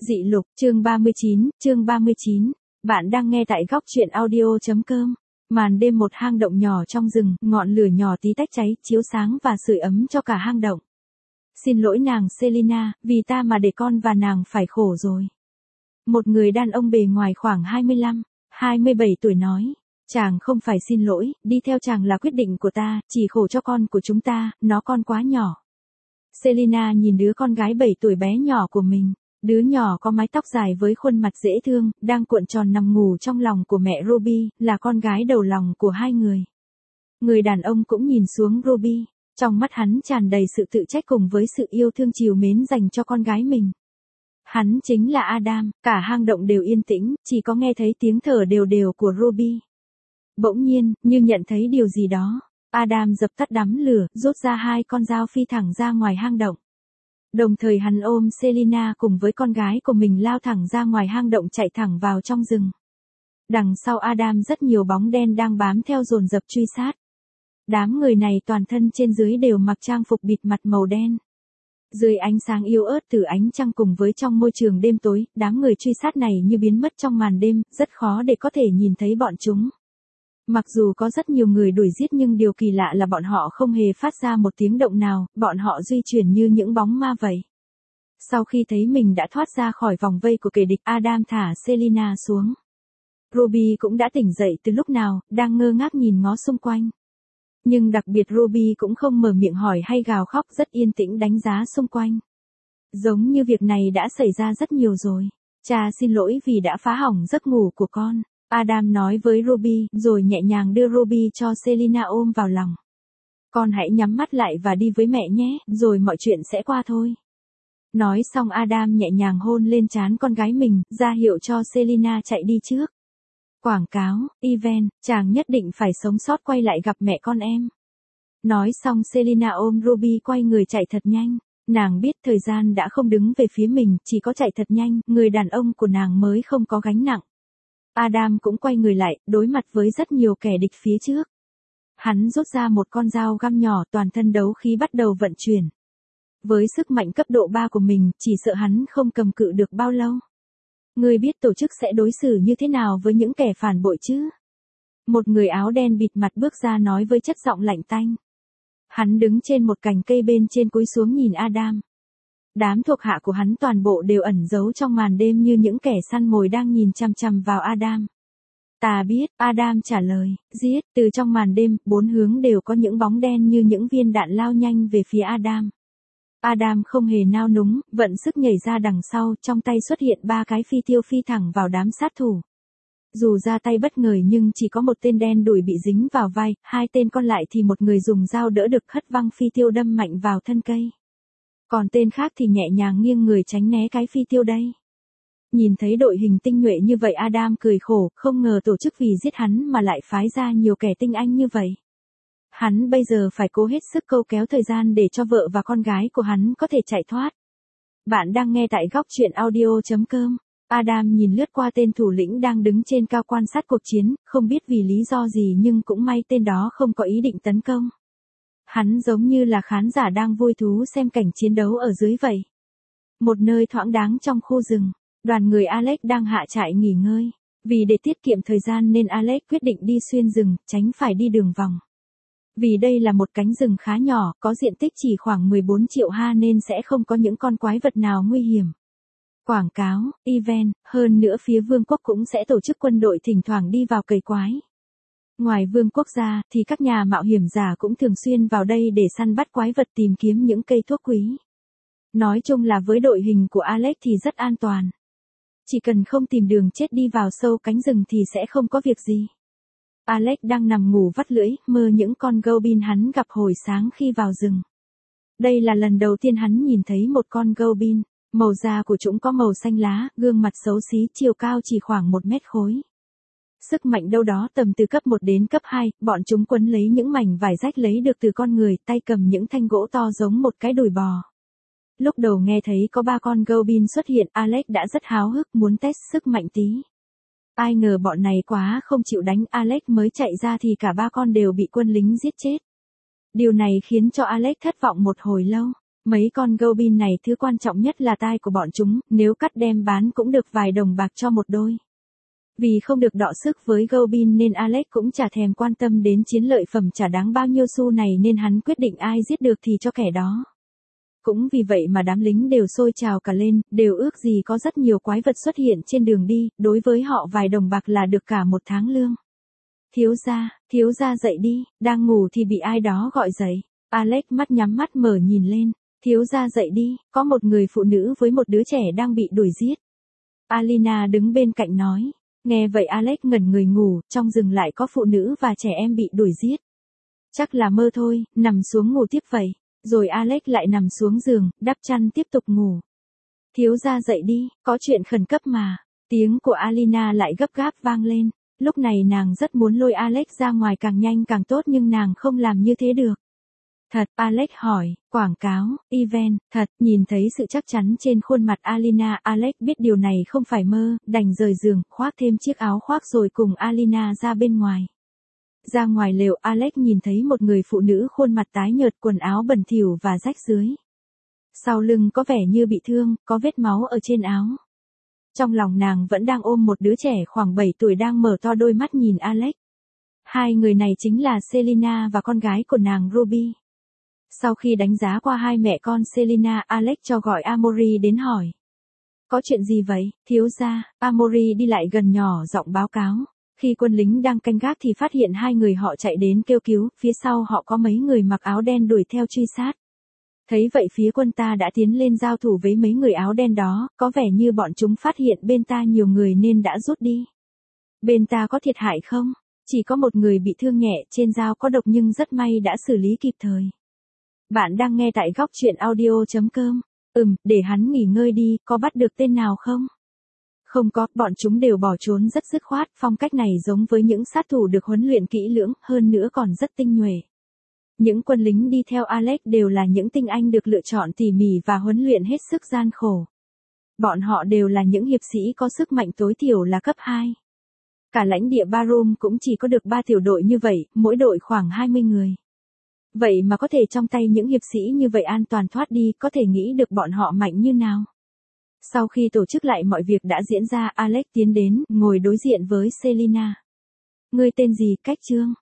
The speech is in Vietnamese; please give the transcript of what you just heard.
Dị lục, chương 39. Bạn đang nghe tại góc truyện audio.com. Màn đêm một hang động nhỏ trong rừng, ngọn lửa nhỏ tí tách cháy, chiếu sáng và sưởi ấm cho cả hang động. Xin lỗi nàng Selina, vì ta mà để con và nàng phải khổ rồi. Một người đàn ông bề ngoài khoảng 25, 27 tuổi nói. Chàng không phải xin lỗi, đi theo chàng là quyết định của ta, chỉ khổ cho con của chúng ta, nó con quá nhỏ. Selina nhìn đứa con gái 7 tuổi bé nhỏ của mình. Đứa nhỏ có mái tóc dài với khuôn mặt dễ thương, đang cuộn tròn nằm ngủ trong lòng của mẹ Ruby, là con gái đầu lòng của hai người. Người đàn ông cũng nhìn xuống Ruby, trong mắt hắn tràn đầy sự tự trách cùng với sự yêu thương trìu mến dành cho con gái mình. Hắn chính là Adam, cả hang động đều yên tĩnh, chỉ có nghe thấy tiếng thở đều đều của Ruby. Bỗng nhiên, như nhận thấy điều gì đó, Adam dập tắt đám lửa, rút ra hai con dao phi thẳng ra ngoài hang động. Đồng thời hắn ôm Selina cùng với con gái của mình lao thẳng ra ngoài hang động chạy thẳng vào trong rừng. Đằng sau Adam rất nhiều bóng đen đang bám theo dồn dập truy sát. Đám người này toàn thân trên dưới đều mặc trang phục bịt mặt màu đen. Dưới ánh sáng yếu ớt từ ánh trăng cùng với trong môi trường đêm tối, đám người truy sát này như biến mất trong màn đêm, rất khó để có thể nhìn thấy bọn chúng. Mặc dù có rất nhiều người đuổi giết nhưng điều kỳ lạ là bọn họ không hề phát ra một tiếng động nào, bọn họ di chuyển như những bóng ma vậy. Sau khi thấy mình đã thoát ra khỏi vòng vây của kẻ địch, Adam thả Selina xuống. Ruby cũng đã tỉnh dậy từ lúc nào, đang ngơ ngác nhìn ngó xung quanh. Nhưng đặc biệt Ruby cũng không mở miệng hỏi hay gào khóc, rất yên tĩnh đánh giá xung quanh. Giống như việc này đã xảy ra rất nhiều rồi. Cha xin lỗi vì đã phá hỏng giấc ngủ của con. Adam nói với Ruby, rồi nhẹ nhàng đưa Ruby cho Selina ôm vào lòng. Con hãy nhắm mắt lại và đi với mẹ nhé, rồi mọi chuyện sẽ qua thôi. Nói xong Adam nhẹ nhàng hôn lên trán con gái mình, ra hiệu cho Selina chạy đi trước. Quảng cáo, event, chàng nhất định phải sống sót quay lại gặp mẹ con em. Nói xong Selina ôm Ruby quay người chạy thật nhanh. Nàng biết thời gian đã không đứng về phía mình, chỉ có chạy thật nhanh, người đàn ông của nàng mới không có gánh nặng. Adam cũng quay người lại, đối mặt với rất nhiều kẻ địch phía trước. Hắn rút ra một con dao găm nhỏ, toàn thân đấu khí bắt đầu vận chuyển. Với sức mạnh cấp độ 3 của mình, chỉ sợ hắn không cầm cự được bao lâu. Ngươi biết tổ chức sẽ đối xử như thế nào với những kẻ phản bội chứ? Một người áo đen bịt mặt bước ra nói với chất giọng lạnh tanh. Hắn đứng trên một cành cây bên trên cúi xuống nhìn Adam. Đám thuộc hạ của hắn toàn bộ đều ẩn giấu trong màn đêm như những kẻ săn mồi đang nhìn chằm chằm vào Adam. Ta biết, Adam trả lời, giết, từ trong màn đêm, bốn hướng đều có những bóng đen như những viên đạn lao nhanh về phía Adam. Adam không hề nao núng, vận sức nhảy ra đằng sau, trong tay xuất hiện 3 cái phi tiêu phi thẳng vào đám sát thủ. Dù ra tay bất ngờ nhưng chỉ có một tên đen đuổi bị dính vào vai, 2 tên còn lại thì một người dùng dao đỡ được hất văng phi tiêu đâm mạnh vào thân cây. Còn tên khác thì nhẹ nhàng nghiêng người tránh né cái phi tiêu đây. Nhìn thấy đội hình tinh nhuệ như vậy Adam cười khổ, không ngờ tổ chức vì giết hắn mà lại phái ra nhiều kẻ tinh anh như vậy. Hắn bây giờ phải cố hết sức câu kéo thời gian để cho vợ và con gái của hắn có thể chạy thoát. Bạn đang nghe tại góc truyện audio.com. Adam nhìn lướt qua tên thủ lĩnh đang đứng trên cao quan sát cuộc chiến, không biết vì lý do gì nhưng cũng may tên đó không có ý định tấn công. Hắn giống như là khán giả đang vui thú xem cảnh chiến đấu ở dưới vậy. Một nơi thoáng đáng trong khu rừng, đoàn người Alex đang hạ trại nghỉ ngơi. Vì để tiết kiệm thời gian nên Alex quyết định đi xuyên rừng, tránh phải đi đường vòng. Vì đây là một cánh rừng khá nhỏ, có diện tích chỉ khoảng 14 triệu ha nên sẽ không có những con quái vật nào nguy hiểm. Quảng cáo, event, hơn nữa phía vương quốc cũng sẽ tổ chức quân đội thỉnh thoảng đi vào cày quái. Ngoài vương quốc ra, thì các nhà mạo hiểm giả cũng thường xuyên vào đây để săn bắt quái vật tìm kiếm những cây thuốc quý. Nói chung là với đội hình của Alex thì rất an toàn. Chỉ cần không tìm đường chết đi vào sâu cánh rừng thì sẽ không có việc gì. Alex đang nằm ngủ vắt lưỡi, mơ những con goblin hắn gặp hồi sáng khi vào rừng. Đây là lần đầu tiên hắn nhìn thấy một con goblin, màu da của chúng có màu xanh lá, gương mặt xấu xí, chiều cao chỉ khoảng 1 mét khối. Sức mạnh đâu đó tầm từ cấp 1 đến cấp 2, bọn chúng quấn lấy những mảnh vải rách lấy được từ con người, tay cầm những thanh gỗ to giống một cái đùi bò. Lúc đầu nghe thấy có 3 con goblin xuất hiện, Alex đã rất háo hức muốn test sức mạnh tí. Ai ngờ bọn này quá không chịu đánh, Alex mới chạy ra thì cả 3 con đều bị quân lính giết chết. Điều này khiến cho Alex thất vọng một hồi lâu. Mấy con goblin này thứ quan trọng nhất là tai của bọn chúng, nếu cắt đem bán cũng được vài đồng bạc cho một đôi. Vì không được đọ sức với goblin nên Alex cũng chả thèm quan tâm đến chiến lợi phẩm chả đáng bao nhiêu xu này nên hắn quyết định ai giết được thì cho kẻ đó. Cũng vì vậy mà đám lính đều sôi trào cả lên, đều ước gì có rất nhiều quái vật xuất hiện trên đường đi, đối với họ vài đồng bạc là được cả một tháng lương. Thiếu gia dậy đi, đang ngủ thì bị ai đó gọi dậy. Alex mắt nhắm mắt mở nhìn lên, thiếu gia dậy đi, có một người phụ nữ với một đứa trẻ đang bị đuổi giết. Alina đứng bên cạnh nói, nghe vậy Alex ngẩn người ngủ, trong rừng lại có phụ nữ và trẻ em bị đuổi giết. Chắc là mơ thôi, nằm xuống ngủ tiếp vậy. Rồi Alex lại nằm xuống giường, đắp chăn tiếp tục ngủ. Thiếu gia dậy đi, có chuyện khẩn cấp mà. Tiếng của Alina lại gấp gáp vang lên. Lúc này nàng rất muốn lôi Alex ra ngoài càng nhanh càng tốt nhưng nàng không làm như thế được. Thật, Alex hỏi, quảng cáo, event, thật, nhìn thấy sự chắc chắn trên khuôn mặt Alina, Alex biết điều này không phải mơ, đành rời giường, khoác thêm chiếc áo khoác rồi cùng Alina ra bên ngoài. Ra ngoài lều Alex nhìn thấy một người phụ nữ khuôn mặt tái nhợt quần áo bẩn thỉu và rách rưới. Sau lưng có vẻ như bị thương, có vết máu ở trên áo. Trong lòng nàng vẫn đang ôm một đứa trẻ khoảng 7 tuổi đang mở to đôi mắt nhìn Alex. Hai người này chính là Selina và con gái của nàng Ruby. Sau khi đánh giá qua hai mẹ con Selina, Alex cho gọi Amory đến hỏi. Có chuyện gì vậy, thiếu gia? Amory đi lại gần nhỏ giọng báo cáo. Khi quân lính đang canh gác thì phát hiện hai người họ chạy đến kêu cứu, phía sau họ có mấy người mặc áo đen đuổi theo truy sát. Thấy vậy phía quân ta đã tiến lên giao thủ với mấy người áo đen đó, có vẻ như bọn chúng phát hiện bên ta nhiều người nên đã rút đi. Bên ta có thiệt hại không? Chỉ có một người bị thương nhẹ, trên dao có độc nhưng rất may đã xử lý kịp thời. Bạn đang nghe tại góc truyện audio.com. Để hắn nghỉ ngơi đi, có bắt được tên nào không? Không có, bọn chúng đều bỏ trốn rất dứt khoát, phong cách này giống với những sát thủ được huấn luyện kỹ lưỡng, hơn nữa còn rất tinh nhuệ. Những quân lính đi theo Alex đều là những tinh anh được lựa chọn tỉ mỉ và huấn luyện hết sức gian khổ. Bọn họ đều là những hiệp sĩ có sức mạnh tối thiểu là cấp 2. Cả lãnh địa Barum cũng chỉ có được 3 tiểu đội như vậy, mỗi đội khoảng 20 người. Vậy mà có thể trong tay những hiệp sĩ như vậy an toàn thoát đi, có thể nghĩ được bọn họ mạnh như nào. Sau khi tổ chức lại mọi việc đã diễn ra, Alex tiến đến, ngồi đối diện với Selina. Ngươi tên gì, Cách Trương?